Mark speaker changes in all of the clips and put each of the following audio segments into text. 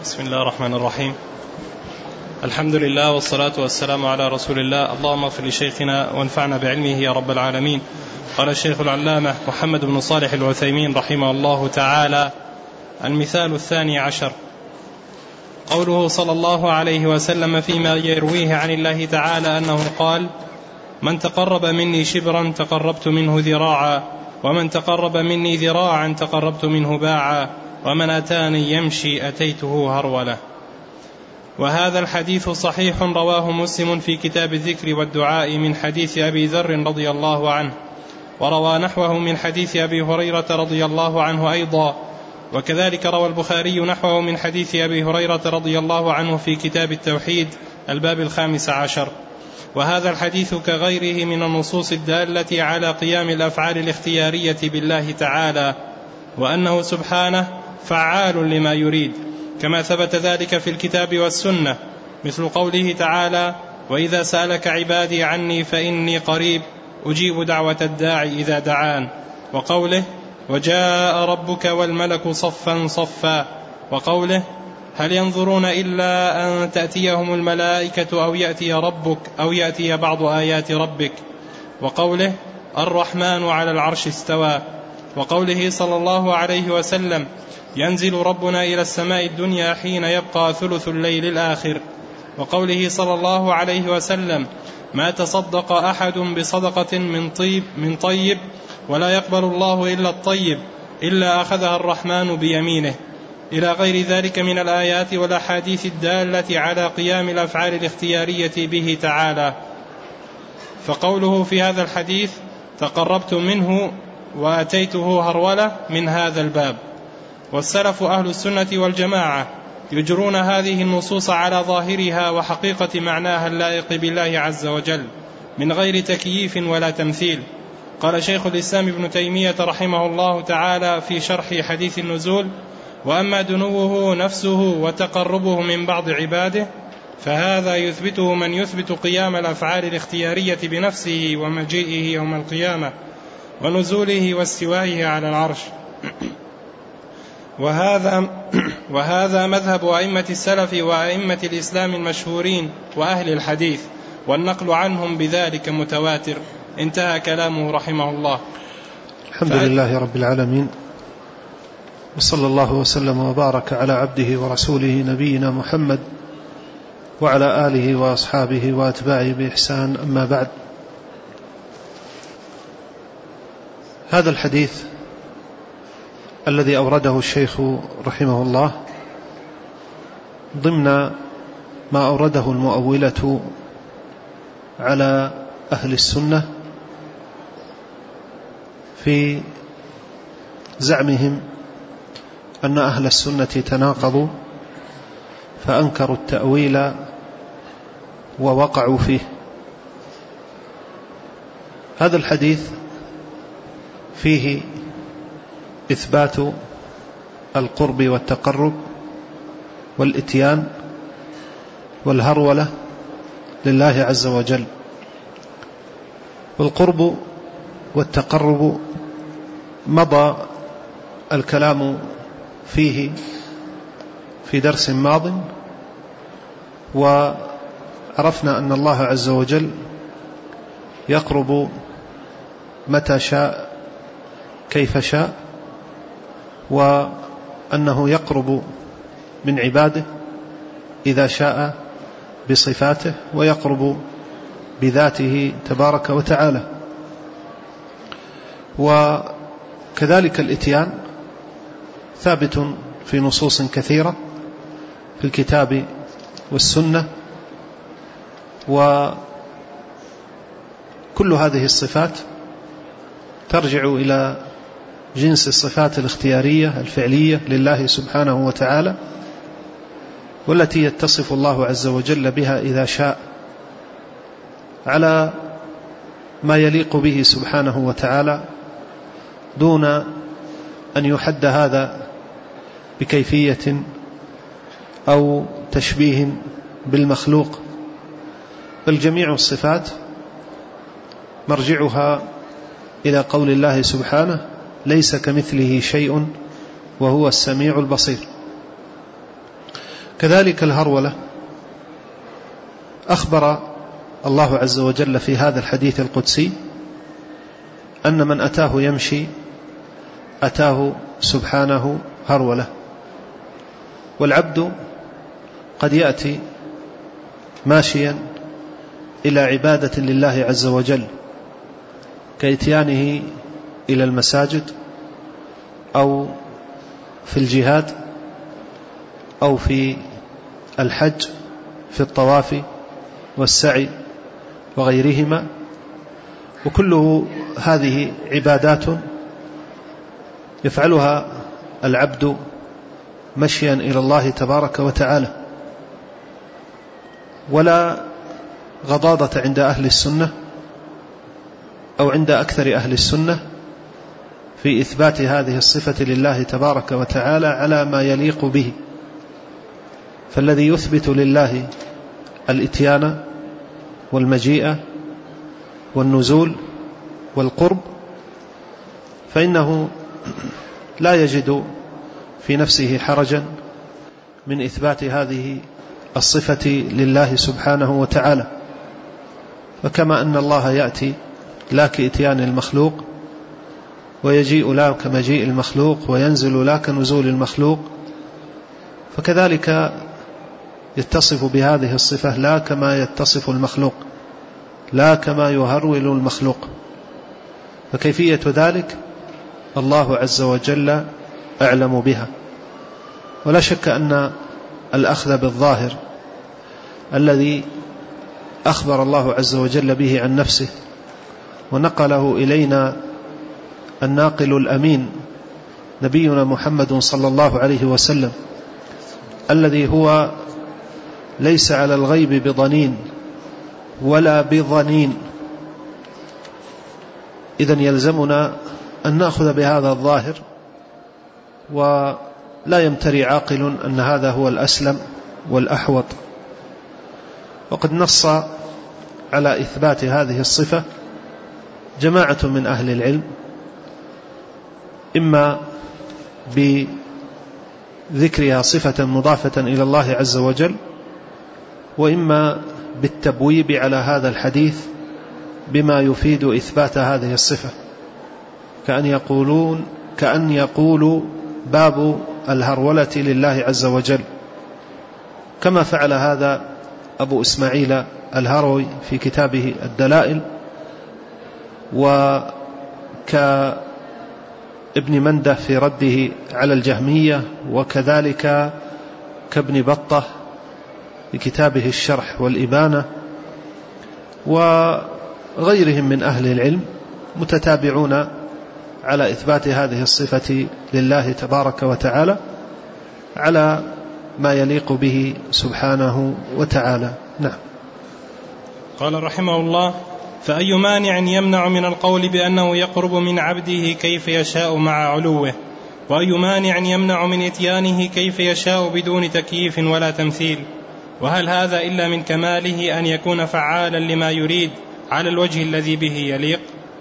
Speaker 1: بسم الله الرحمن الرحيم. الحمد لله والصلاة والسلام على رسول الله. اللهم اغفر لشيخنا وانفعنا بعلمه يا رب العالمين. قال الشيخ العلامة محمد بن صالح العثيمين رحمه الله تعالى: المثال 12 قوله صلى الله عليه وسلم فيما يرويه عن الله تعالى أنه قال: من تقرب مني شبرا تقربت منه ذراعا، ومن تقرب مني ذراعا تقربت منه باعا، ومن أتاني يمشي أتيته هرولة. وهذا الحديث صحيح رواه مسلم في كتاب الذكر والدعاء من حديث أبي ذر رضي الله عنه، وروى نحوه من حديث أبي هريرة رضي الله عنه أيضا، وكذلك روى البخاري نحوه من حديث أبي هريرة رضي الله عنه في كتاب التوحيد الباب 15. وهذا الحديث كغيره من النصوص الدالة على قيام الأفعال الاختيارية بالله تعالى، وأنه سبحانه فعال لما يريد، كما ثبت ذلك في الكتاب والسنة، مثل قوله تعالى: وإذا سألك عبادي عني فإني قريب أجيب دعوة الداعي إذا دعان، وقوله: وجاء ربك والملك صفا صفا، وقوله: هل ينظرون إلا أن تأتيهم الملائكة أو يأتي ربك أو يأتي بعض آيات ربك، وقوله: الرحمن على العرش استوى، وقوله صلى الله عليه وسلم: ينزل ربنا إلى السماء الدنيا حين يبقى ثلث الليل الآخر، وقوله صلى الله عليه وسلم: ما تصدق أحد بصدقة من طيب ولا يقبل الله إلا الطيب إلا أخذها الرحمن بيمينه، إلى غير ذلك من الآيات والأحاديث الدالة على قيام الأفعال الاختيارية به تعالى. فقوله في هذا الحديث: تقربت منه وأتيته هرولة، من هذا الباب. والسلف أهل السنة والجماعة يجرون هذه النصوص على ظاهرها وحقيقة معناها اللائق بالله عز وجل من غير تكييف ولا تمثيل. قال شيخ الإسلام ابن تيمية رحمه الله تعالى في شرح حديث النزول: وأما دنوه نفسه وتقربه من بعض عباده فهذا يثبته من يثبت قيام الأفعال الاختيارية بنفسه ومجيئه يوم القيامة ونزوله واستوائه على العرش. وهذا مذهب أئمة السلف وأئمة الإسلام المشهورين وأهل الحديث، والنقل عنهم بذلك متواتر. انتهى كلامه رحمه الله.
Speaker 2: الحمد لله رب العالمين، وصلى الله وسلم وبارك على عبده ورسوله نبينا محمد وعلى آله وأصحابه وأتباعه بإحسان. أما بعد، هذا الحديث الذي أورده الشيخ رحمه الله ضمن ما أورده المؤولة على أهل السنة في زعمهم أن أهل السنة تناقضوا فأنكروا التأويل ووقعوا فيه. هذا الحديث فيه إثبات القرب والتقرب والإتيان والهرولة لله عز وجل. والقرب والتقرب مضى الكلام فيه في درس ماض، وعرفنا أن الله عز وجل يقرب متى شاء كيف شاء، وأنه يقرب من عباده إذا شاء بصفاته، ويقرب بذاته تبارك وتعالى. وكذلك الإتيان ثابت في نصوص كثيرة في الكتاب والسنة، وكل هذه الصفات ترجع إلى جنس الصفات الاختيارية الفعلية لله سبحانه وتعالى، والتي يتصف الله عز وجل بها إذا شاء على ما يليق به سبحانه وتعالى، دون أن يحد هذا بكيفية أو تشبيه بالمخلوق، بل جميع الصفات مرجعها إلى قول الله سبحانه: ليس كمثله شيء وهو السميع البصير. كذلك الهرولة أخبر الله عز وجل في هذا الحديث القدسي أن من أتاه يمشي أتاه سبحانه هرولة. والعبد قد يأتي ماشيا إلى عبادة لله عز وجل كإتيانه إلى المساجد أو في الجهاد أو في الحج في الطواف والسعي وغيرهما، وكله هذه عبادات يفعلها العبد مشيا إلى الله تبارك وتعالى. ولا غضاضة عند أهل السنة أو عند أكثر أهل السنة في إثبات هذه الصفة لله تبارك وتعالى على ما يليق به. فالذي يثبت لله الإتيان والمجيء والنزول والقرب فإنه لا يجد في نفسه حرجا من إثبات هذه الصفة لله سبحانه وتعالى. فكما أن الله يأتي لا كإتيان المخلوق ويجيء لا كمجيء المخلوق وينزل لا كنزول المخلوق، فكذلك يتصف بهذه الصفة لا كما يتصف المخلوق، لا كما يهرول المخلوق. فكيفية ذلك الله عز وجل أعلم بها. ولا شك أن الأخذ بالظاهر الذي أخبر الله عز وجل به عن نفسه ونقله إلينا الناقل الأمين نبينا محمد صلى الله عليه وسلم الذي هو ليس على الغيب بضنين ولا بظنين، إذن يلزمنا أن نأخذ بهذا الظاهر، ولا يمتري عاقل أن هذا هو الأسلم والأحوط. وقد نص على إثبات هذه الصفة جماعة من أهل العلم، إما بذكرها صفة مضافة إلى الله عز وجل، وإما بالتبويب على هذا الحديث بما يفيد إثبات هذه الصفة، كأن يقولوا باب الهرولة لله عز وجل، كما فعل هذا أبو إسماعيل الهروي في كتابه الدلائل، وكابن منده في رده على الجهمية، وكذلك كابن بطة في كتابه الشرح والإبانة، وغيرهم من أهل العلم متتابعون على إثبات هذه الصفة لله تبارك وتعالى على ما يليق به سبحانه وتعالى. نعم.
Speaker 1: قال رحمه الله: فأي مانع يمنع من القول بأنه يقرب من عبده كيف يشاء مع علوه، وأي مانع يمنع من إتيانه كيف يشاء بدون تكييف ولا تمثيل؟ وهل هذا إلا من كماله أن يكون فعالا لما يريد على الوجه الذي به يليق؟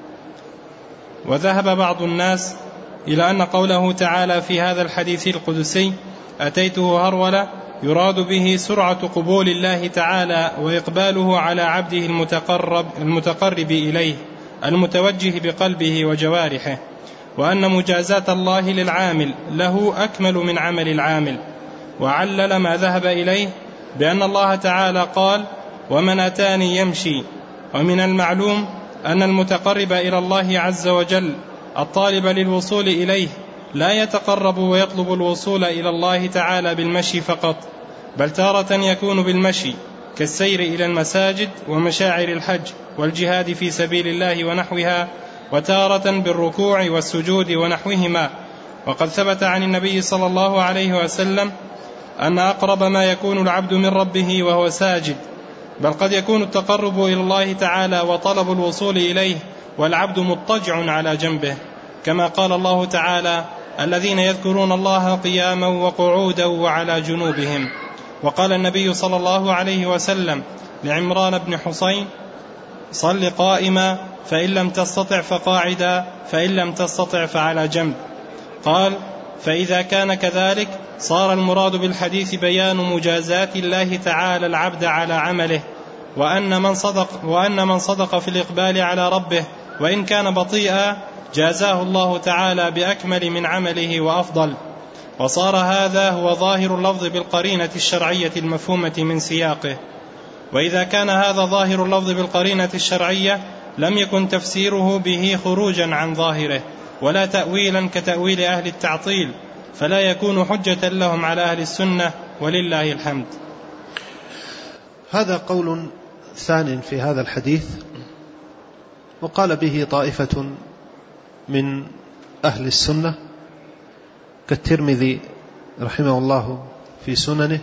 Speaker 1: وذهب بعض الناس إلى أن قوله تعالى في هذا الحديث القدسي أتيته هرولة يراد به سرعة قبول الله تعالى وإقباله على عبده المتقرب إليه المتوجه بقلبه وجوارحه، وأن مجازات الله للعامل له أكمل من عمل العامل. وعلل ما ذهب إليه بأن الله تعالى قال: ومن أتاني يمشي. ومن المعلوم أن المتقرب إلى الله عز وجل الطالب للوصول إليه لا يتقرب ويطلب الوصول إلى الله تعالى بالمشي فقط، بل تارة يكون بالمشي كالسير إلى المساجد ومشاعر الحج والجهاد في سبيل الله ونحوها، وتارة بالركوع والسجود ونحوهما. وقد ثبت عن النبي صلى الله عليه وسلم أن أقرب ما يكون العبد من ربه وهو ساجد، بل قد يكون التقرب إلى الله تعالى وطلب الوصول إليه والعبد مضطجع على جنبه، كما قال الله تعالى: الذين يذكرون الله قياما وقعودا وعلى جنوبهم. وقال النبي صلى الله عليه وسلم لعمران بن حسين: صل قائما، فإن لم تستطع فقاعدا، فإن لم تستطع فعلى جنب. قال: فإذا كان كذلك صار المراد بالحديث بيان مجازات الله تعالى العبد على عمله، وأن من صدق في الإقبال على ربه وإن كان بطيئا جازاه الله تعالى بأكمل من عمله وأفضل. وصار هذا هو ظاهر اللفظ بالقرينة الشرعية المفهومة من سياقه. وإذا كان هذا ظاهر اللفظ بالقرينة الشرعية لم يكن تفسيره به خروجا عن ظاهره ولا تأويلا كتأويل أهل التعطيل، فلا يكون حجة لهم على أهل السنة، ولله الحمد.
Speaker 2: هذا قول ثان في هذا الحديث، وقال به طائفة من أهل السنة كالترمذي رحمه الله في سننه،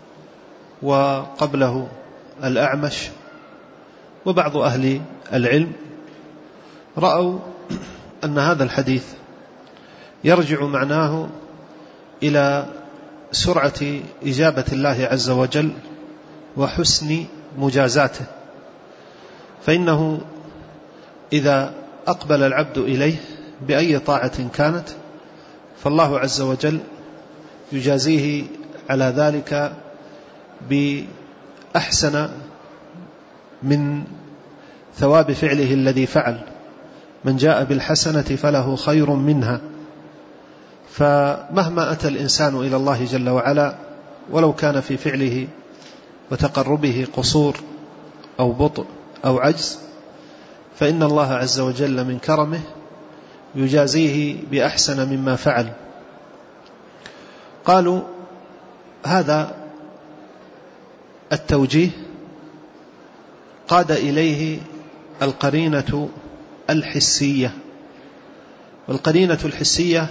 Speaker 2: وقبله الأعمش وبعض أهل العلم، رأوا أن هذا الحديث يرجع معناه إلى سرعة إجابة الله عز وجل وحسن مجازاته، فإنه إذا أقبل العبد إليه بأي طاعة كانت فالله عز وجل يجازيه على ذلك بأحسن من ثواب فعله الذي فعل. من جاء بالحسنة فله خير منها. فمهما أتى الإنسان إلى الله جل وعلا ولو كان في فعله وتقربه قصور أو بطء أو عجز، فإن الله عز وجل من كرمه يجازيه بأحسن مما فعل. قالوا هذا التوجيه قاد إليه القرينة الحسية، والقرينة الحسية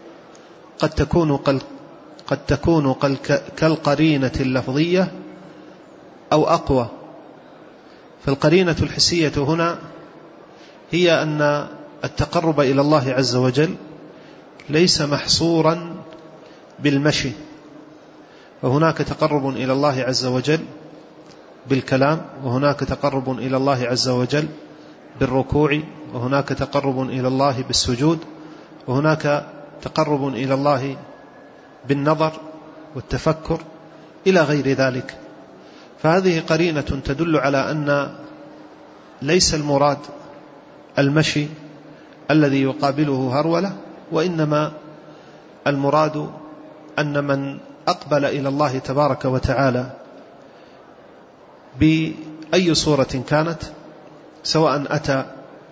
Speaker 2: قد تكون كالقرينة اللفظية أو أقوى. فالقرينة الحسية هنا هي أن التقرب إلى الله عز وجل ليس محصورا بالمشي، وهناك تقرب إلى الله عز وجل بالكلام، وهناك تقرب إلى الله عز وجل بالركوع، وهناك تقرب إلى الله بالسجود، وهناك تقرب إلى الله بالنظر والتفكر إلى غير ذلك. فهذه قرينة تدل على أن ليس المراد المشي الذي يقابله هرولة، وإنما المراد أن من أقبل إلى الله تبارك وتعالى بأي صورة كانت، سواء أتى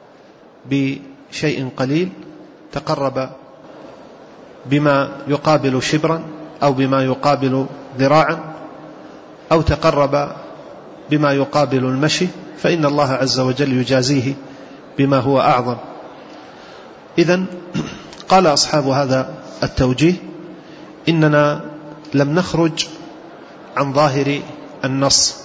Speaker 2: بشيء قليل تقرب بما يقابل شبرا أو بما يقابل ذراعا، أو تقرب بما يقابل المشي، فإن الله عز وجل يجازيه بما هو أعظم. إذن قال أصحاب هذا التوجيه إننا لم نخرج عن ظاهر النص،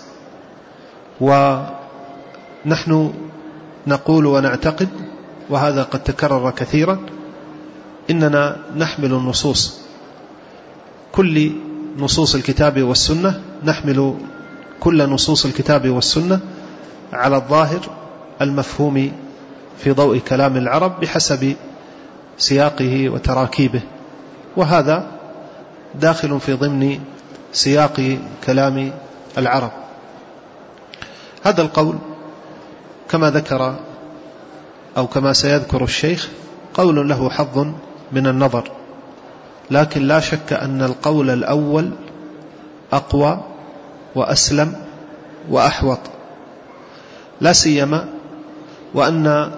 Speaker 2: ونحن نقول ونعتقد، وهذا قد تكرر كثيرا، إننا نحمل النصوص، كل نصوص الكتاب والسنة، نحمل كل نصوص الكتاب والسنة على الظاهر المفهوم في ضوء كلام العرب بحسب سياقه وتراكيبه، وهذا داخل في ضمن سياق كلام العرب. هذا القول كما ذكر أو كما سيذكر الشيخ قول له حظ من النظر، لكن لا شك أن القول الأول أقوى وأسلم وأحوط، لا سيما وأن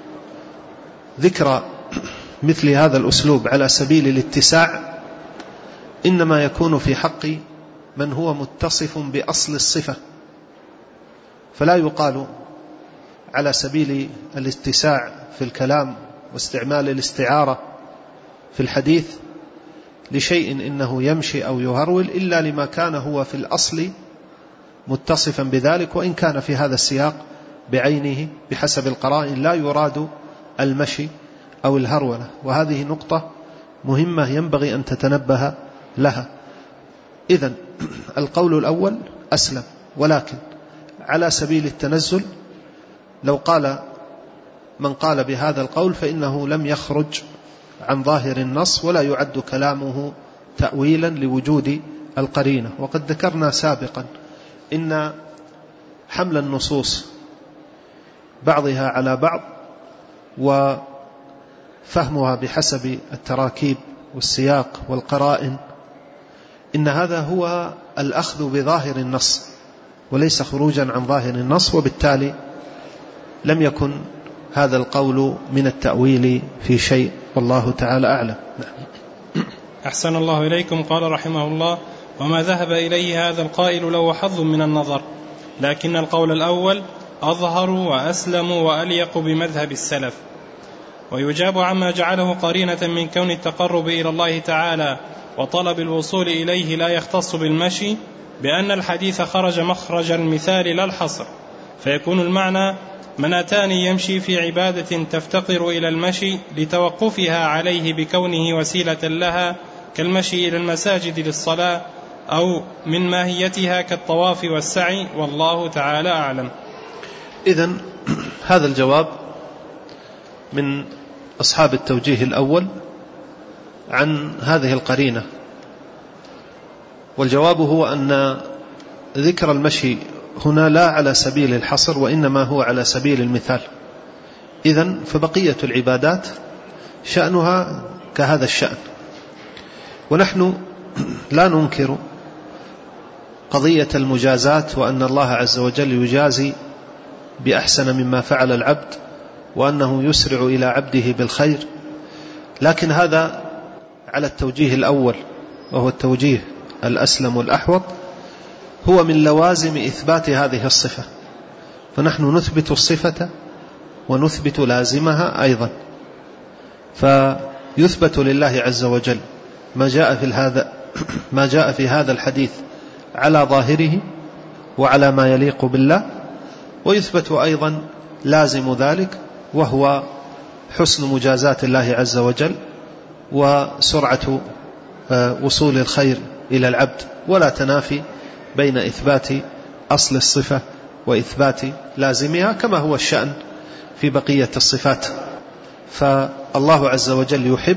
Speaker 2: ذكر مثل هذا الأسلوب على سبيل الاتساع إنما يكون في حق من هو متصف بأصل الصفة، فلا يقال على سبيل الاتساع في الكلام واستعمال الاستعارة في الحديث لشيء إنه يمشي أو يهرول إلا لما كان هو في الأصل متصفا بذلك، وإن كان في هذا السياق بعينه بحسب القرائن لا يراد المشي أو الهرولة. وهذه نقطة مهمة ينبغي أن تتنبه لها. إذن القول الأول أسلم، ولكن على سبيل التنزل لو قال من قال بهذا القول فإنه لم يخرج عن ظاهر النص ولا يعد كلامه تأويلا لوجود القرينة. وقد ذكرنا سابقا إن حمل النصوص بعضها على بعض وفهمها بحسب التراكيب والسياق والقرائن، إن هذا هو الأخذ بظاهر النص وليس خروجا عن ظاهر النص، وبالتالي لم يكن هذا القول من التأويل في شيء، والله تعالى أعلم.
Speaker 1: أحسن الله إليكم. قال رحمه الله: وما ذهب إليه هذا القائل له حظ من النظر، لكن القول الأول أظهر وأسلم وأليق بمذهب السلف. ويجاب عما جعله قرينة من كون التقرب إلى الله تعالى وطلب الوصول إليه لا يختص بالمشي بأن الحديث خرج مخرج المثال لا الحصر، فيكون المعنى: من أتاني يمشي في عبادة تفتقر إلى المشي لتوقفها عليه بكونه وسيلة لها كالمشي إلى المساجد للصلاة، أو من ماهيتها كالطواف والسعي، والله تعالى أعلم.
Speaker 2: إذن هذا الجواب من أصحاب التوجيه الأول عن هذه القرينة، والجواب هو أن ذكر المشي هنا لا على سبيل الحصر وإنما هو على سبيل المثال. إذن فبقية العبادات شأنها كهذا الشأن، ونحن لا ننكر قضية المجازات وأن الله عز وجل يجازي بأحسن مما فعل العبد وأنه يسرع إلى عبده بالخير، لكن هذا على التوجيه الأول وهو التوجيه الأسلم والأحوط، هو من لوازم إثبات هذه الصفة، فنحن نثبت الصفة ونثبت لازمها أيضا. فيثبت لله عز وجل ما جاء في هذا الحديث على ظاهره وعلى ما يليق بالله، ويثبت أيضا لازم ذلك وهو حسن مجازات الله عز وجل وسرعة وصول الخير إلى العبد، ولا تنافي بين إثبات أصل الصفة وإثبات لازمها، كما هو الشأن في بقية الصفات. فالله عز وجل يحب،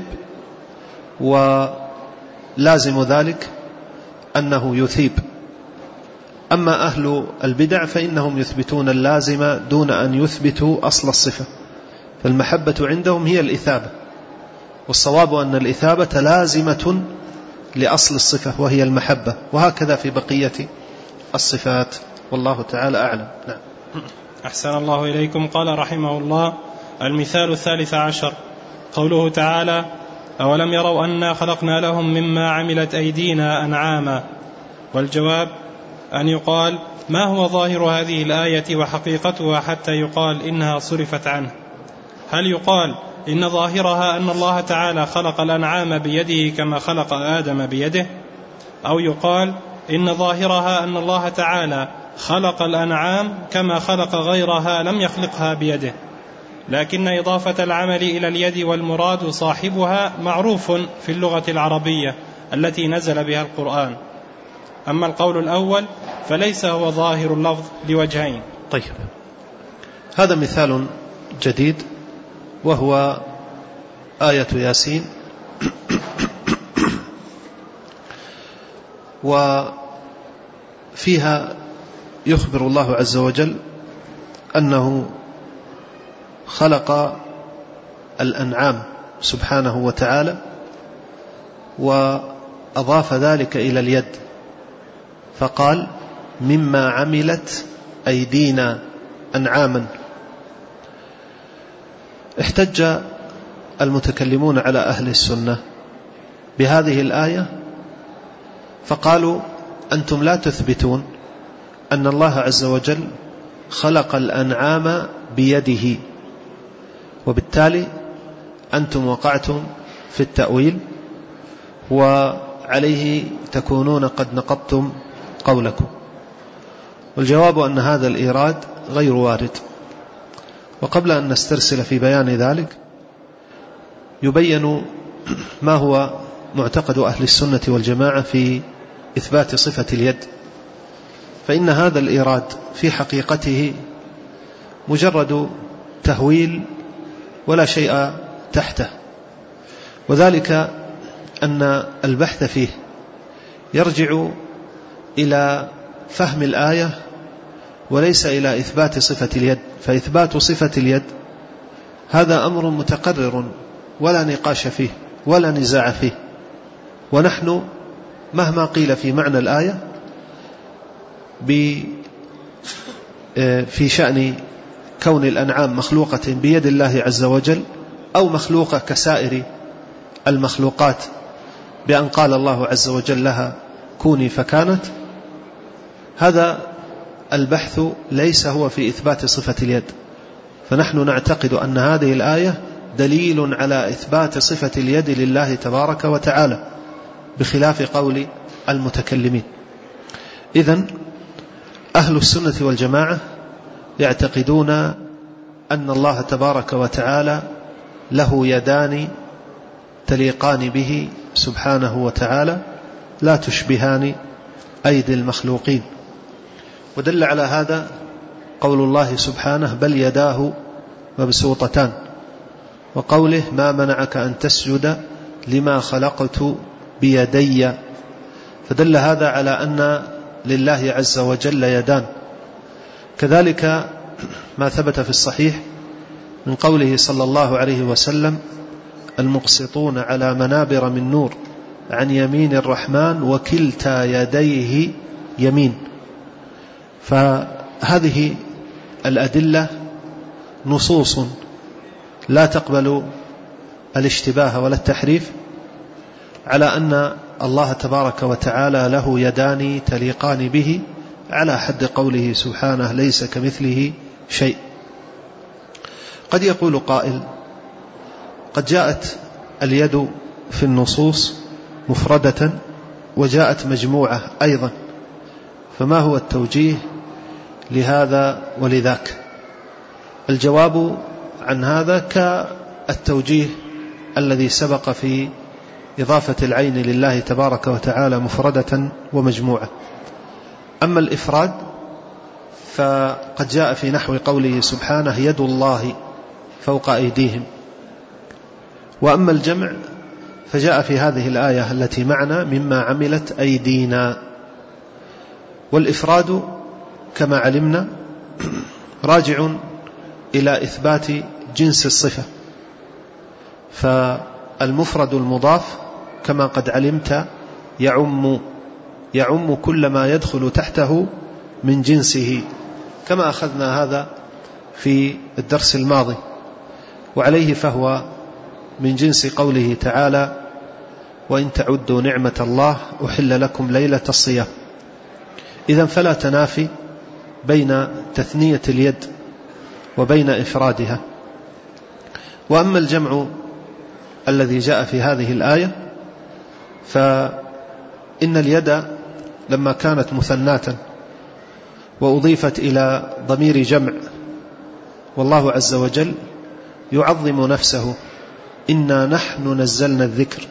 Speaker 2: ولازم ذلك أنه يثيب. أما أهل البدع فإنهم يثبتون اللازم دون أن يثبتوا أصل الصفة، فالمحبة عندهم هي الإثابة، والصواب أن الإثابة لازمة لأصل الصفة وهي المحبة، وهكذا في بقية الصفات، والله تعالى أعلم. نعم.
Speaker 1: أحسن الله إليكم. قال رحمه الله: المثال 13 قوله تعالى: أولم يروا أنا خلقنا لهم مما عملت أيدينا أنعاما. والجواب أن يقال: ما هو ظاهر هذه الآية وحقيقتها حتى يقال إنها صرفت عنه؟ هل يقال إن ظاهرها أن الله تعالى خلق الأنعام بيده كما خلق آدم بيده، أو يقال إن ظاهرها أن الله تعالى خلق الأنعام كما خلق غيرها لم يخلقها بيده، لكن إضافة العمل إلى اليد والمراد صاحبها معروف في اللغة العربية التي نزل بها القرآن. أما القول الأول فليس هو ظاهر اللفظ لوجهين.
Speaker 2: طيب، هذا مثال جديد وهو آية ياسين، وفيها يخبر الله عز وجل أنه خلق الأنعام سبحانه وتعالى، وأضاف ذلك إلى اليد فقال: مما عملت أيدينا أنعاما. احتج المتكلمون على أهل السنة بهذه الآية فقالوا: أنتم لا تثبتون أن الله عز وجل خلق الأنعام بيده، وبالتالي أنتم وقعتم في التأويل، وعليه تكونون قد نقضتم قولكم. والجواب أن هذا الإيراد غير وارد. وقبل أن نسترسل في بيان ذلك يبين ما هو معتقد أهل السنة والجماعة في إثبات صفة اليد، فإن هذا الإيراد في حقيقته مجرد تهويل ولا شيء تحته، وذلك أن البحث فيه يرجع إلى فهم الآية وليس إلى إثبات صفة اليد، فإثبات صفة اليد هذا أمر متقرر ولا نقاش فيه ولا نزاع فيه، ونحن مهما قيل في معنى الآية في شأن كون الأنعام مخلوقة بيد الله عز وجل أو مخلوقة كسائر المخلوقات بأن قال الله عز وجل لها كوني فكانت، هذا البحث ليس هو في إثبات صفة اليد. فنحن نعتقد أن هذه الآية دليل على إثبات صفة اليد لله تبارك وتعالى بخلاف قول المتكلمين. إذن أهل السنة والجماعة يعتقدون أن الله تبارك وتعالى له يدان تليقان به سبحانه وتعالى لا تشبهان أيدي المخلوقين، ودل على هذا قول الله سبحانه بل يداه مبسوطتان، وقوله ما منعك أن تسجد لما خلقت بيدي، فدل هذا على أن لله عز وجل يدان. كذلك ما ثبت في الصحيح من قوله صلى الله عليه وسلم المقسطون على منابر من نور عن يمين الرحمن وكلتا يديه يمين. فهذه الأدلة نصوص لا تقبل الاشتباه ولا التحريف على أن الله تبارك وتعالى له يدان تليقان به على حد قوله سبحانه ليس كمثله شيء. قد يقول قائل قد جاءت اليد في النصوص مفردة وجاءت مجموعة أيضا، فما هو التوجيه لهذا ولذاك؟ الجواب عن هذا كالتوجيه الذي سبق في إضافة العين لله تبارك وتعالى مفردة ومجموعة. أما الإفراد فقد جاء في نحو قوله سبحانه يد الله فوق أيديهم، وأما الجمع فجاء في هذه الآية التي معنا مما عملت أيدينا. والإفراد كما علمنا راجع إلى إثبات جنس الصفة، فالمفرد المضاف كما قد علمت يعم كل ما يدخل تحته من جنسه، كما أخذنا هذا في الدرس الماضي، وعليه فهو من جنس قوله تعالى وإن تعدوا نعمة الله أحل لكم ليلة الصيام. إذن فلا تنافي بين تثنية اليد وبين إفرادها. وأما الجمع الذي جاء في هذه الآية فإن اليد لما كانت مثناة وأضيفت إلى ضمير جمع، والله عز وجل يعظم نفسه إنا نحن نزلنا الذكر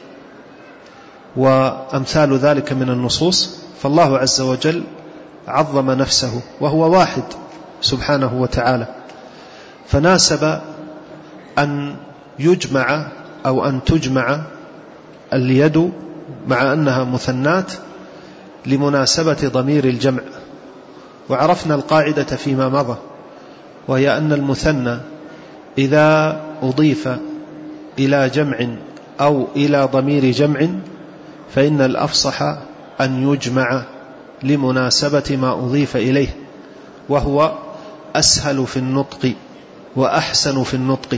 Speaker 2: وأمثال ذلك من النصوص، فالله عز وجل عظم نفسه وهو واحد سبحانه وتعالى، فناسب أن يجمع أو أن تجمع اليد مع أنها مثنات لمناسبة ضمير الجمع. وعرفنا القاعدة فيما مضى، وهي أن المثنى إذا أضيف إلى جمع أو إلى ضمير جمع فإن الأفصح أن يجمع لمناسبة ما أضيف إليه، وهو أسهل في النطق وأحسن في النطق.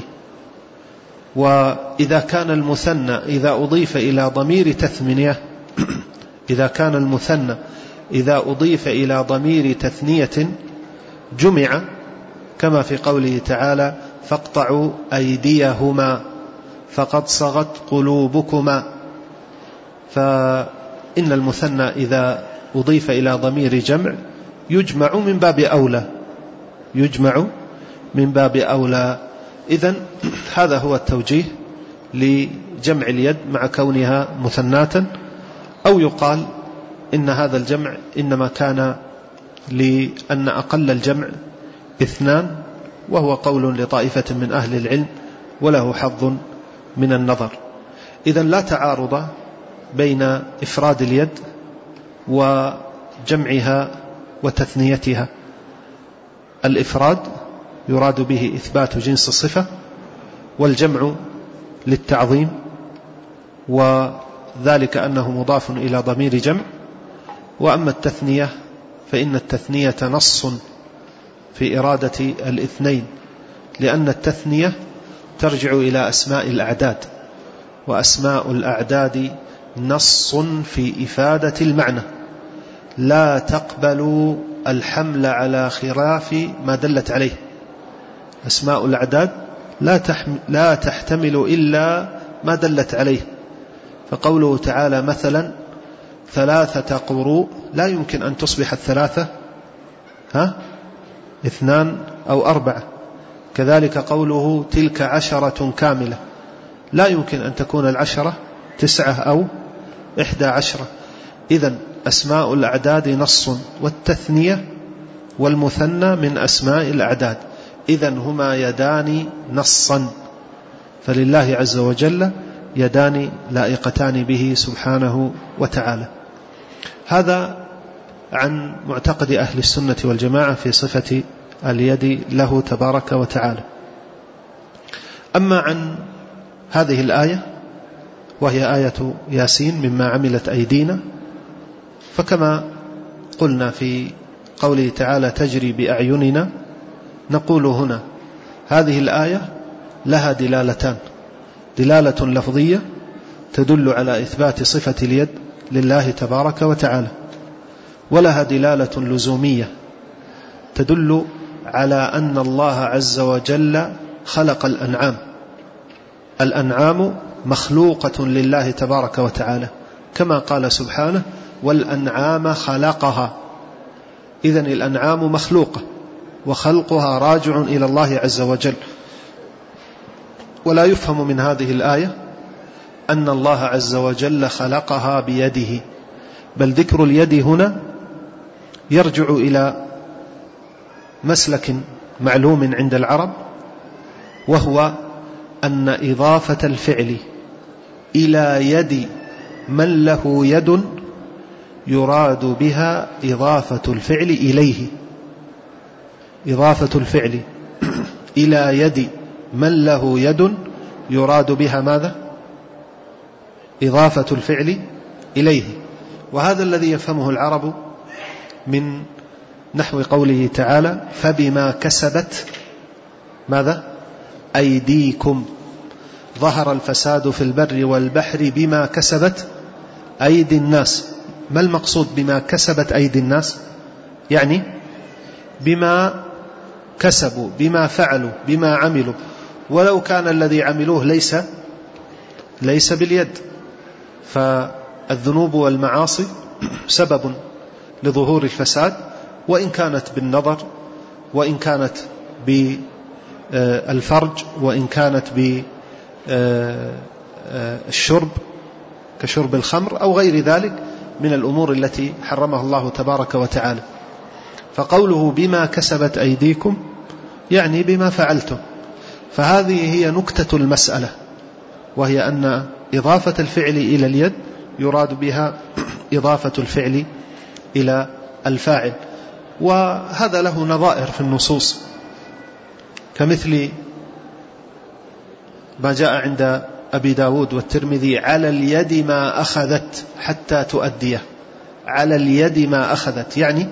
Speaker 2: وإذا كان المثنى إذا أضيف إلى ضمير تثنية إذا كان المثنى إذا أضيف إلى ضمير تثنية جمع، كما في قوله تعالى فاقطعوا أيديهما فقد صغت قلوبكما. فإن المثنى إذا أضيف إلى ضمير جمع يجمع من باب أولى. إذن هذا هو التوجيه لجمع اليد مع كونها مثناة. أو يقال إن هذا الجمع إنما كان لأن أقل الجمع 2، وهو قول لطائفة من أهل العلم وله حظ من النظر. إذن لا تعارض بين إفراد اليد وجمعها وتثنيتها. الإفراد يراد به إثبات جنس الصفة، والجمع للتعظيم، وذلك أنه مضاف إلى ضمير جمع. وأما التثنية فإن التثنية نص في إرادة الاثنين، لأن التثنية ترجع إلى أسماء الأعداد، وأسماء الأعداد نص في إفادة المعنى، لا تقبل الحمل على خلاف ما دلت عليه. أسماء الأعداد لا تحتمل إلا ما دلت عليه. فقوله تعالى مثلا 3 قروء لا يمكن أن تصبح الثلاثة 2 أو 4. كذلك قوله تلك 10 كاملة لا يمكن أن تكون 10 9 أو 11. إذن أسماء الأعداد نص، والتثنية والمثنى من أسماء الأعداد، إذن هما يدان نصا. فلله عز وجل يدان لائقتان به سبحانه وتعالى. هذا عن معتقد أهل السنة والجماعة في صفة اليد له تبارك وتعالى. أما عن هذه الآية وهي آية ياسين مما عملت أيدينا، فكما قلنا في قوله تعالى تجري بأعيننا، نقول هنا هذه الآية لها دلالتان: دلالة لفظية تدل على إثبات صفة اليد لله تبارك وتعالى، ولها دلالة لزومية تدل على أن الله عز وجل خلق الأنعام. الأنعام مخلوقة لله تبارك وتعالى، كما قال سبحانه والأنعام خلقها. إذن الأنعام مخلوقة، وخلقها راجع إلى الله عز وجل. ولا يفهم من هذه الآية أن الله عز وجل خلقها بيده، بل ذكر اليد هنا يرجع إلى مسلك معلوم عند العرب، وهو أن إضافة الفعل إلى يد من له يد يراد بها إضافة الفعل إليه. إضافة الفعل إلى يد من له يد يراد بها ماذا؟ إضافة الفعل إليه. وهذا الذي يفهمه العرب من نحو قوله تعالى فبما كسبت ماذا؟ أيديكم ظهر الفساد في البر والبحر بما كسبت أيدي الناس. ما المقصود بما كسبت أيدي الناس؟ يعني بما كسبوا، بما فعلوا، بما عملوا، ولو كان الذي عملوه ليس باليد. فالذنوب والمعاصي سبب لظهور الفساد، وإن كانت بالنظر، وإن كانت بالفرج، وإن كانت بالشرب كشرب الخمر أو غير ذلك من الأمور التي حرمها الله تبارك وتعالى. فقوله بما كسبت أيديكم يعني بما فعلتم. فهذه هي نكتة المسألة، وهي أن إضافة الفعل إلى اليد يراد بها إضافة الفعل إلى الفاعل. وهذا له نظائر في النصوص، كمثل ما جاء عند أبي داود والترمذي على اليد ما أخذت حتى تؤديه. على اليد ما أخذت يعني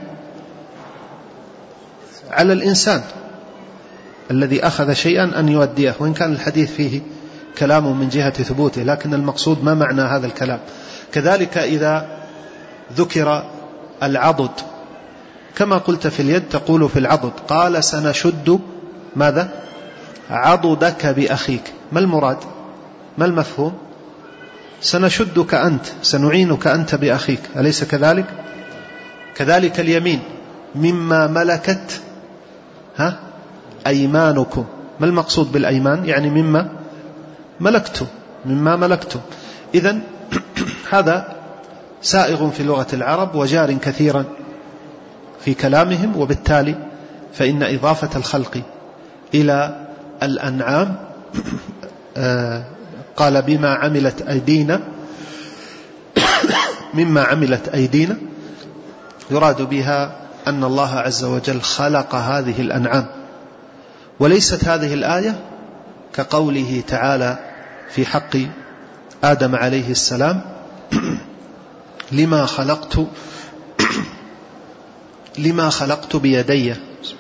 Speaker 2: على الإنسان الذي أخذ شيئا أن يؤديه، وإن كان الحديث فيه كلام من جهة ثبوته، لكن المقصود ما معنى هذا الكلام. كذلك إذا ذكر العضد، كما قلت في اليد تقول في العضد قال سنشد ماذا؟ عضدك بأخيك. ما المراد؟ ما المفهوم؟ سنشدك أنت، سنعينك أنت بأخيك، أليس كذلك؟ كذلك اليمين مما ملكت أيمانكم. ما المقصود بالأيمان؟ يعني مما ملكتم. إذن هذا سائغ في لغة العرب وجار كثيرا في كلامهم، وبالتالي فإن إضافة الخلق إلى الأنعام قال بما عملت أيدينا مما عملت أيدينا، يراد بها أن الله عز وجل خلق هذه الأنعام، وليست هذه الآية كقوله تعالى في حق آدم عليه السلام لما خلقت بيدي.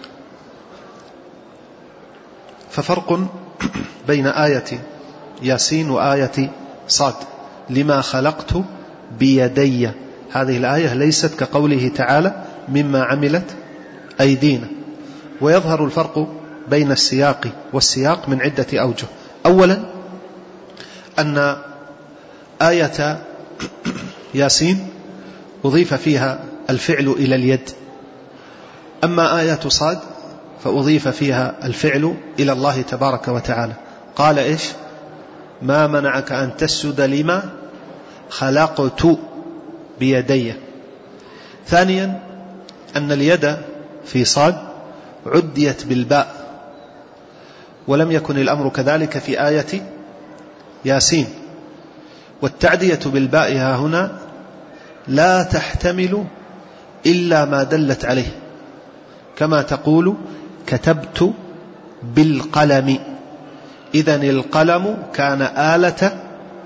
Speaker 2: ففرق بين آية ياسين وآية صاد. لما خلقت بيدي، هذه الآية ليست كقوله تعالى مما عملت أيدينا. ويظهر الفرق بين السياق والسياق من عدة أوجه. أولا أن آية ياسين أضيف فيها الفعل إلى اليد، أما آية صاد فأضيف فيها الفعل إلى الله تبارك وتعالى. قال إيش؟ ما منعك أن تسجد لما خلقت بيدي. ثانيا أن اليد في صاد عديت بالباء، ولم يكن الأمر كذلك في آية ياسين. والتعدية بالباء ها هنا لا تحتمل إلا ما دلت عليه، كما تقول كتبت بالقلم، إذن القلم كان آلة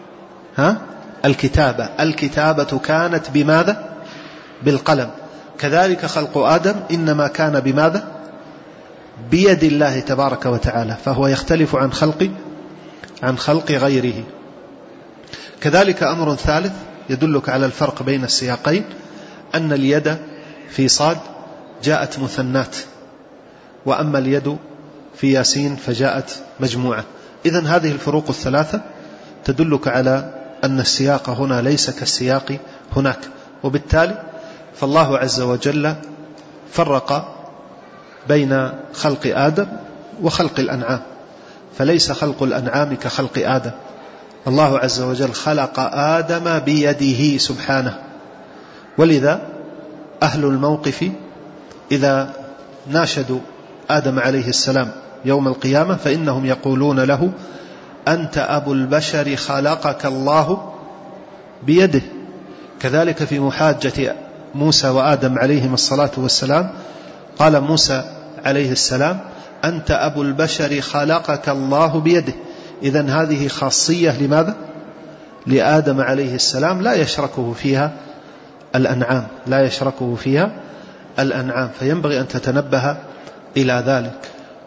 Speaker 2: الكتابة كانت بماذا؟ بالقلم. كذلك خلق آدم إنما كان بماذا؟ بيد الله تبارك وتعالى، فهو يختلف عن خلق غيره. كذلك أمر ثالث يدلك على الفرق بين السياقين، أن اليد في صاد جاءت مثنات، وأما اليد في ياسين فجاءت مجموعة. إذن هذه الفروق الثلاثة تدلك على أن السياق هنا ليس كالسياق هناك، وبالتالي فالله عز وجل فرق بين خلق آدم وخلق الأنعام، فليس خلق الأنعام كخلق آدم. الله عز وجل خلق آدم بيده سبحانه، ولذا أهل الموقف إذا ناشدوا آدم عليه السلام يوم القيامة فإنهم يقولون له أنت أبو البشر خلقك الله بيده. كذلك في محاجة موسى وآدم عليهم الصلاة والسلام قال موسى عليه السلام أنت أبو البشر خلقك الله بيده. إذن هذه خاصية لماذا؟ لآدم عليه السلام لا يشركه فيها الأنعام، فينبغي أن تتنبه إلى ذلك.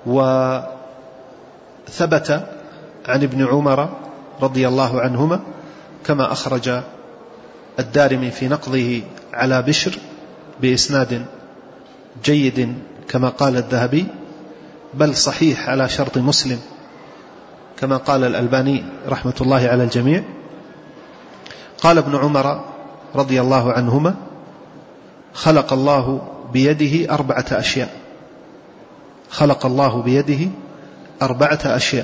Speaker 2: وثبت عن ابن عمر رضي الله عنهما كما أخرج الدارمي في نقضه على بشر بإسناد جيد كما قال الذهبي، بل صحيح على شرط مسلم كما قال الألباني رحمة الله على الجميع. قال ابن عمر رضي الله عنهما خلق الله بيده 4 أشياء، خلق الله بيده 4 أشياء: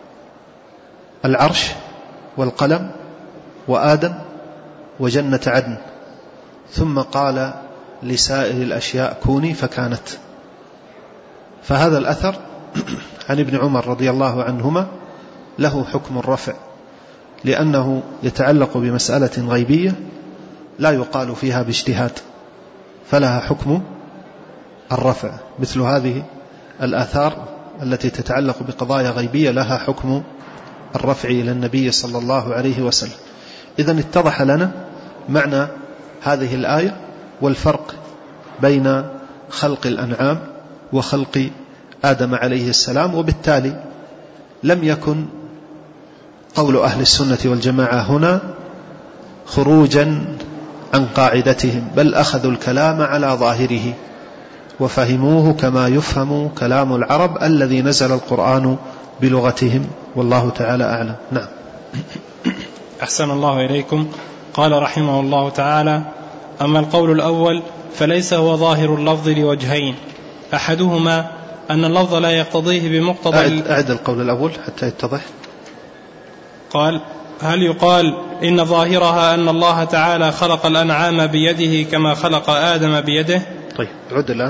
Speaker 2: العرش والقلم وآدم وجنة عدن، ثم قال لسائر الأشياء كوني فكانت. فهذا الأثر عن ابن عمر رضي الله عنهما له حكم الرفع، لأنه يتعلق بمسألة غيبية لا يقال فيها باجتهاد، فلها حكم الرفع. مثل هذه الآثار التي تتعلق بقضايا غيبية لها حكم الرفع إلى النبي صلى الله عليه وسلم. إذن اتضح لنا معنى هذه الآية والفرق بين خلق الأنعام وخلق آدم عليه السلام، وبالتالي لم يكن قول أهل السنة والجماعة هنا خروجا عن قاعدتهم، بل أخذوا الكلام على ظاهره وفهموه كما يفهم كلام العرب الذي نزل القرآن بلغتهم، والله تعالى أعلم. نعم.
Speaker 1: أحسن الله إليكم. قال رحمه الله تعالى: أما القول الأول فليس هو ظاهر اللفظ لوجهين، أحدهما أن اللفظ لا يقتضيه بمقتضى
Speaker 2: أعد القول الأول حتى يتضح.
Speaker 1: قال: هل يقال إن ظاهرها أن الله تعالى خلق الأنعام بيده كما خلق آدم بيده؟
Speaker 2: طيب عد الآن.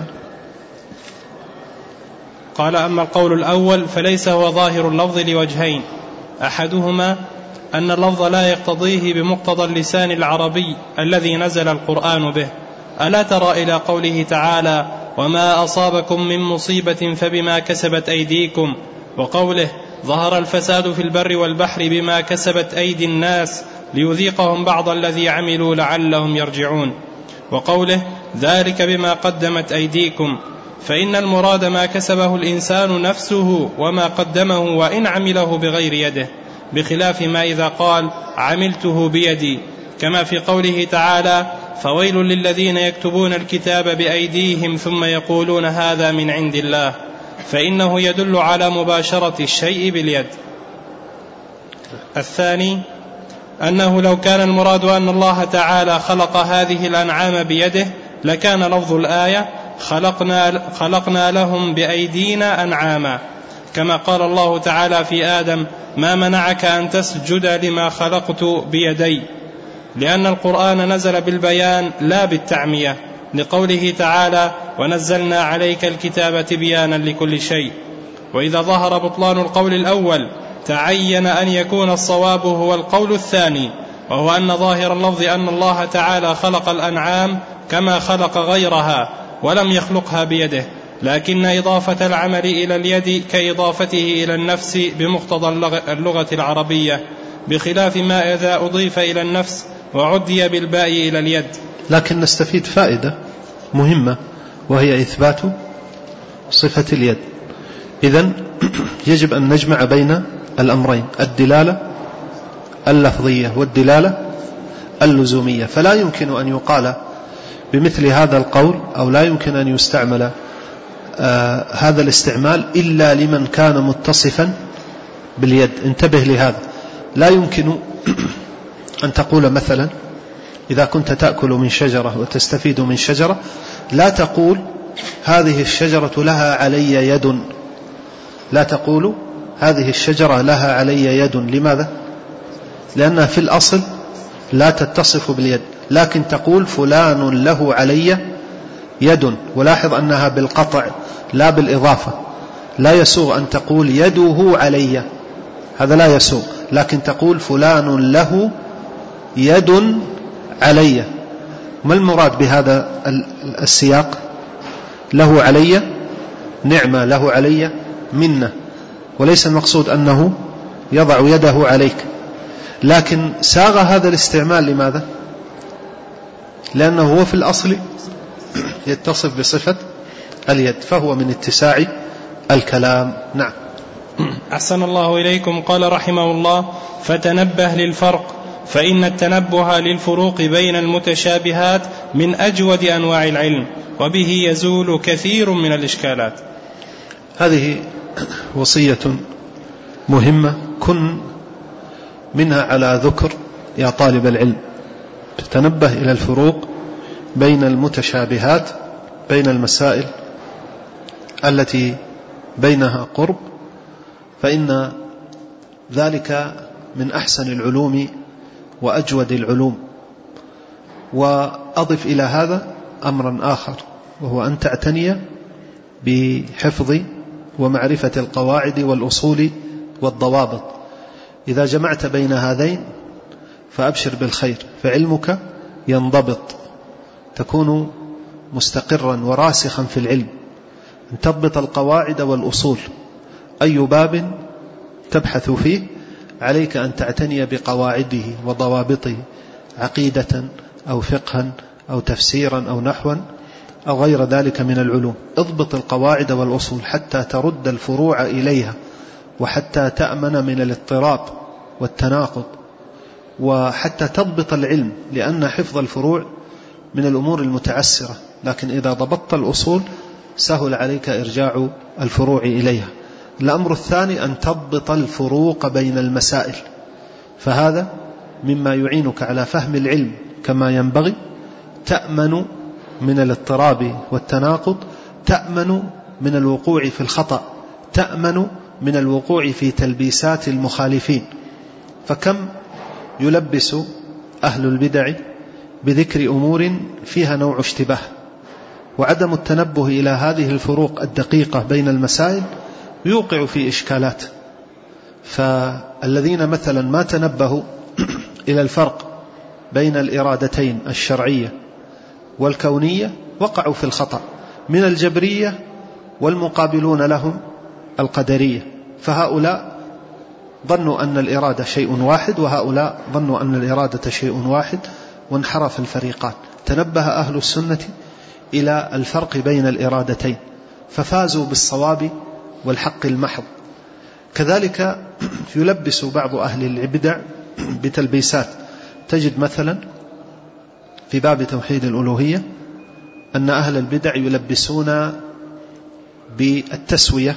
Speaker 1: قال: أما القول الأول فليس هو ظاهر اللفظ لوجهين، أحدهما أن اللفظ لا يقتضيه بمقتضى اللسان العربي الذي نزل القرآن به. ألا ترى إلى قوله تعالى: وما أصابكم من مصيبة فبما كسبت أيديكم، وقوله: ظهر الفساد في البر والبحر بما كسبت أيدي الناس ليذيقهم بعض الذي عملوا لعلهم يرجعون، وقوله: ذلك بما قدمت أيديكم. فإن المراد ما كسبه الإنسان نفسه وما قدمه وإن عمله بغير يده، بخلاف ما إذا قال: عملته بيدي، كما في قوله تعالى: فويل للذين يكتبون الكتاب بأيديهم ثم يقولون هذا من عند الله، فإنه يدل على مباشرة الشيء باليد. الثاني أنه لو كان المراد أن الله تعالى خلق هذه الأنعام بيده لكان لفظ الآية: خلقنا لهم بأيدينا أنعاما، كما قال الله تعالى في آدم: ما منعك أن تسجد لما خلقت بيدي، لأن القرآن نزل بالبيان لا بالتعمية، لقوله تعالى: ونزلنا عليك الكتاب تبيانا لكل شيء. وإذا ظهر بطلان القول الأول تعين أن يكون الصواب هو القول الثاني، وهو أن ظاهر اللفظ أن الله تعالى خلق الأنعام كما خلق غيرها ولم يخلقها بيده، لكن إضافة العمل إلى اليد كإضافته إلى النفس بمقتضى اللغة العربية، بخلاف ما إذا أضيف إلى النفس وعدي بالباء إلى اليد.
Speaker 2: لكن نستفيد فائدة مهمة، وهي إثبات صفة اليد. إذن يجب أن نجمع بين الأمرين: الدلالة اللفظية والدلالة اللزومية. فلا يمكن أن يقال بمثل هذا القول، أو لا يمكن أن يستعمل هذا الاستعمال إلا لمن كان متصفا باليد. انتبه لهذا، لا يمكن أن تقول مثلا إذا كنت تأكل من شجرة وتستفيد من شجرة، لا تقول هذه الشجرة لها علي يد، لا تقول هذه الشجرة لها علي يد. لماذا؟ لأنها في الأصل لا تتصف باليد، لكن تقول فلان له علي يد. ولاحظ أنها بالقطع لا بالإضافة. لا يسوغ أن تقول يده علي، هذا لا يسوغ، لكن تقول فلان له يد علي. ما المراد بهذا السياق؟ له علي نعمة، له علي منة، وليس المقصود أنه يضع يده عليك. لكن ساغ هذا الاستعمال لماذا؟ لأنه هو في الأصل يتصف بصفة اليد، فهو من اتساع الكلام. نعم.
Speaker 1: أحسن الله إليكم. قال رحمه الله: فتنبه للفرق، فإن التنبه للفروق بين المتشابهات من أجود أنواع العلم، وبه يزول كثير من الإشكالات.
Speaker 2: هذه وصية مهمة كن منها على ذكر يا طالب العلم. تنبه إلى الفروق بين المتشابهات، بين المسائل التي بينها قرب، فإن ذلك من أحسن العلوم وأجود العلوم. وأضف إلى هذا أمرا آخر، وهو أن تعتني بحفظ ومعرفة القواعد والأصول والضوابط. إذا جمعت بين هذين فأبشر بالخير، فعلمك ينضبط، تكون مستقرا وراسخا في العلم. أن تضبط القواعد والأصول، أي باب تبحث فيه عليك أن تعتني بقواعده وضوابطه، عقيدة أو فقها أو تفسيرا أو نحوا أو غير ذلك من العلوم. اضبط القواعد والأصول حتى ترد الفروع إليها، وحتى تأمن من الاضطراب والتناقض، وحتى تضبط العلم، لأن حفظ الفروع من الأمور المتعسرة، لكن إذا ضبطت الأصول سهل عليك إرجاع الفروع إليها. الأمر الثاني أن تضبط الفروق بين المسائل، فهذا مما يعينك على فهم العلم كما ينبغي. تأمن من الاضطراب والتناقض، تأمن من الوقوع في الخطأ، تأمن من الوقوع في تلبيسات المخالفين. فكم يلبس أهل البدع بذكر أمور فيها نوع اشتباه، وعدم التنبه إلى هذه الفروق الدقيقة بين المسائل يوقع في إشكالات. فالذين مثلا ما تنبهوا إلى الفرق بين الإرادتين الشرعية والكونية وقعوا في الخطأ من الجبرية والمقابلون لهم القدرية. فهؤلاء ظنوا أن الإرادة شيء واحد، وهؤلاء ظنوا أن الإرادة شيء واحد، وانحرف الفريقان. تنبه أهل السنة إلى الفرق بين الإرادتين ففازوا بالصواب والحق المحض. كذلك يلبس بعض أهل البدع بتلبيسات. تجد مثلا في باب توحيد الألوهية أن أهل البدع يلبسون بالتسوية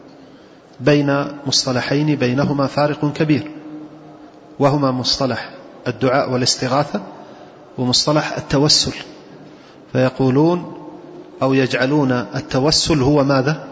Speaker 2: بين مصطلحين بينهما فارق كبير، وهما مصطلح الدعاء والاستغاثة ومصطلح التوسل. فيقولون أو يجعلون التوسل هو ماذا؟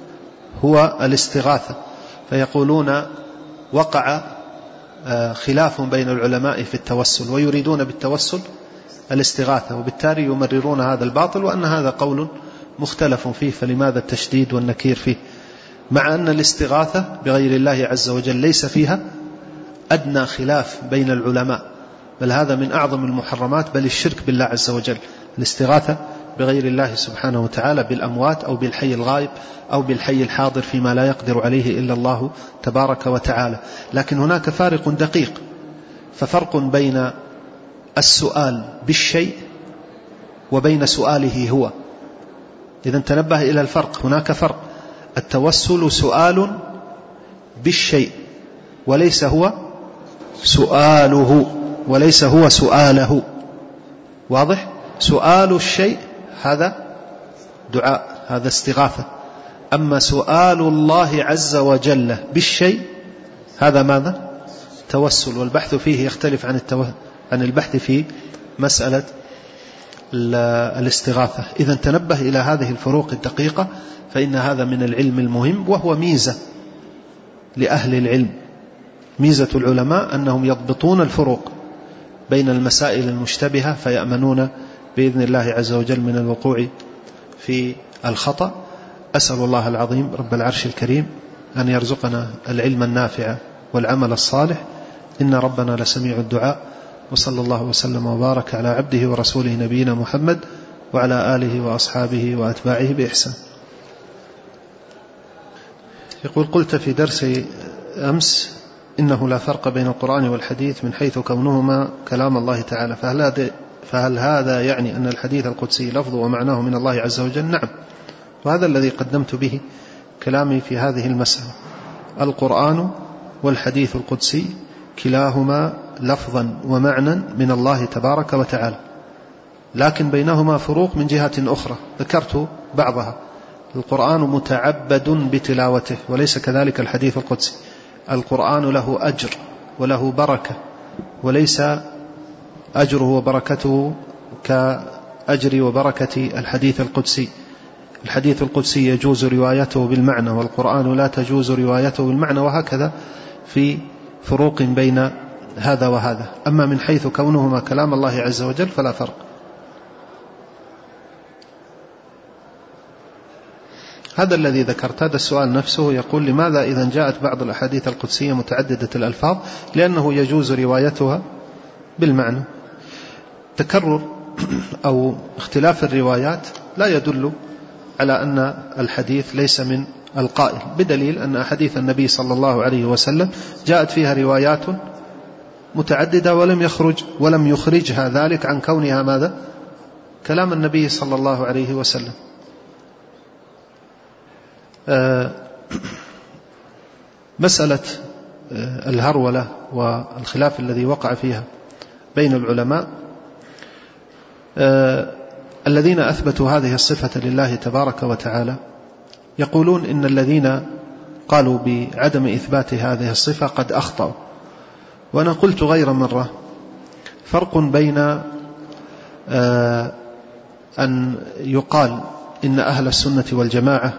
Speaker 2: هو الاستغاثة. فيقولون وقع خلاف بين العلماء في التوسل، ويريدون بالتوسل الاستغاثة، وبالتالي يمررون هذا الباطل، وأن هذا قول مختلف فيه، فلماذا التشديد والنكير فيه؟ مع أن الاستغاثة بغير الله عز وجل ليس فيها أدنى خلاف بين العلماء، بل هذا من أعظم المحرمات، بل الشرك بالله عز وجل. الاستغاثة بغير الله سبحانه وتعالى بالأموات أو بالحي الغائب أو بالحي الحاضر فيما لا يقدر عليه إلا الله تبارك وتعالى. لكن هناك فارق دقيق، ففرق بين السؤال بالشيء وبين سؤاله هو. إذن تنبه إلى الفرق، هناك فرق. التوسل سؤال بالشيء وليس هو سؤاله، وليس هو سؤاله. واضح؟ سؤال الشيء هذا دعاء، هذا استغاثة. أما سؤال الله عز وجل بالشيء هذا ماذا؟ توسل. والبحث فيه يختلف عن البحث في مسألة الاستغاثة. إذا تنبه إلى هذه الفروق الدقيقة، فإن هذا من العلم المهم، وهو ميزة لأهل العلم. ميزة العلماء أنهم يضبطون الفروق بين المسائل المشتبهة، فيأمنون بإذن الله عز وجل من الوقوع في الخطأ. أسأل الله العظيم رب العرش الكريم أن يرزقنا العلم النافع والعمل الصالح، إن ربنا لسميع الدعاء. وصلى الله وسلم وبارك على عبده ورسوله نبينا محمد وعلى آله وأصحابه وأتباعه بإحسان. يقول: قلت في درس أمس إنه لا فرق بين القرآن والحديث من حيث كونهما كلام الله تعالى، فهل هذا يعني أن الحديث القدسي لفظ ومعناه من الله عز وجل؟ نعم، وهذا الذي قدمت به كلامي في هذه المسألة. القرآن والحديث القدسي كلاهما لفظا ومعنى من الله تبارك وتعالى، لكن بينهما فروق من جهة أخرى ذكرت بعضها. القرآن متعبد بتلاوته، وليس كذلك الحديث القدسي. القرآن له أجر وله بركة، وليس أجره وبركته كأجر وبركة الحديث القدسي. الحديث القدسي يجوز روايته بالمعنى، والقرآن لا تجوز روايته بالمعنى، وهكذا في فروق بين هذا وهذا. أما من حيث كونهما كلام الله عز وجل فلا فرق. هذا الذي ذكرت، هذا السؤال نفسه يقول: لماذا إذا جاءت بعض الأحاديث القدسية متعددة الألفاظ؟ لأنه يجوز روايتها بالمعنى. تكرر أو اختلاف الروايات لا يدل على أن الحديث ليس من القائل، بدليل أن أحاديث النبي صلى الله عليه وسلم جاءت فيها روايات متعددة ولم يخرجها ذلك عن كونها ماذا؟ كلام النبي صلى الله عليه وسلم. مسألة الهرولة والخلاف الذي وقع فيها بين العلماء، الذين أثبتوا هذه الصفة لله تبارك وتعالى يقولون إن الذين قالوا بعدم إثبات هذه الصفة قد أخطأوا. وأنا قلت غير مرة: فرق بين أن يقال إن أهل السنة والجماعة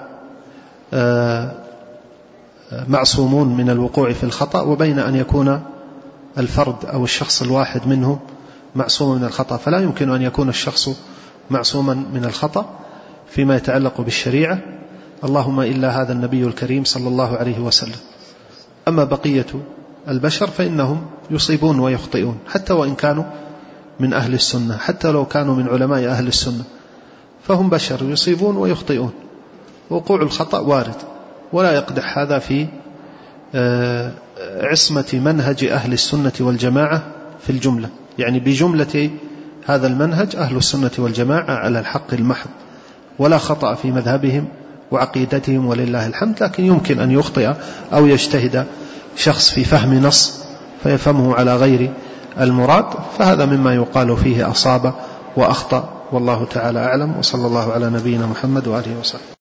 Speaker 2: معصومون من الوقوع في الخطأ، وبين أن يكون الفرد أو الشخص الواحد منهم معصوم من الخطأ. فلا يمكن أن يكون الشخص معصوما من الخطأ فيما يتعلق بالشريعة، اللهم إلا هذا النبي الكريم صلى الله عليه وسلم. أما بقية البشر فإنهم يصيبون ويخطئون حتى وإن كانوا من أهل السنة، حتى لو كانوا من علماء أهل السنة فهم بشر يصيبون ويخطئون. وقوع الخطأ وارد، ولا يقدح هذا في عصمة منهج أهل السنة والجماعة في الجملة، يعني بجملة هذا المنهج أهل السنة والجماعة على الحق المحض، ولا خطأ في مذهبهم وعقيدتهم ولله الحمد. لكن يمكن أن يخطئ أو يجتهد شخص في فهم نص فيفهمه على غير المراد، فهذا مما يقال فيه أصاب وأخطأ، والله تعالى أعلم. وصلى الله على نبينا محمد وآله وصحبه.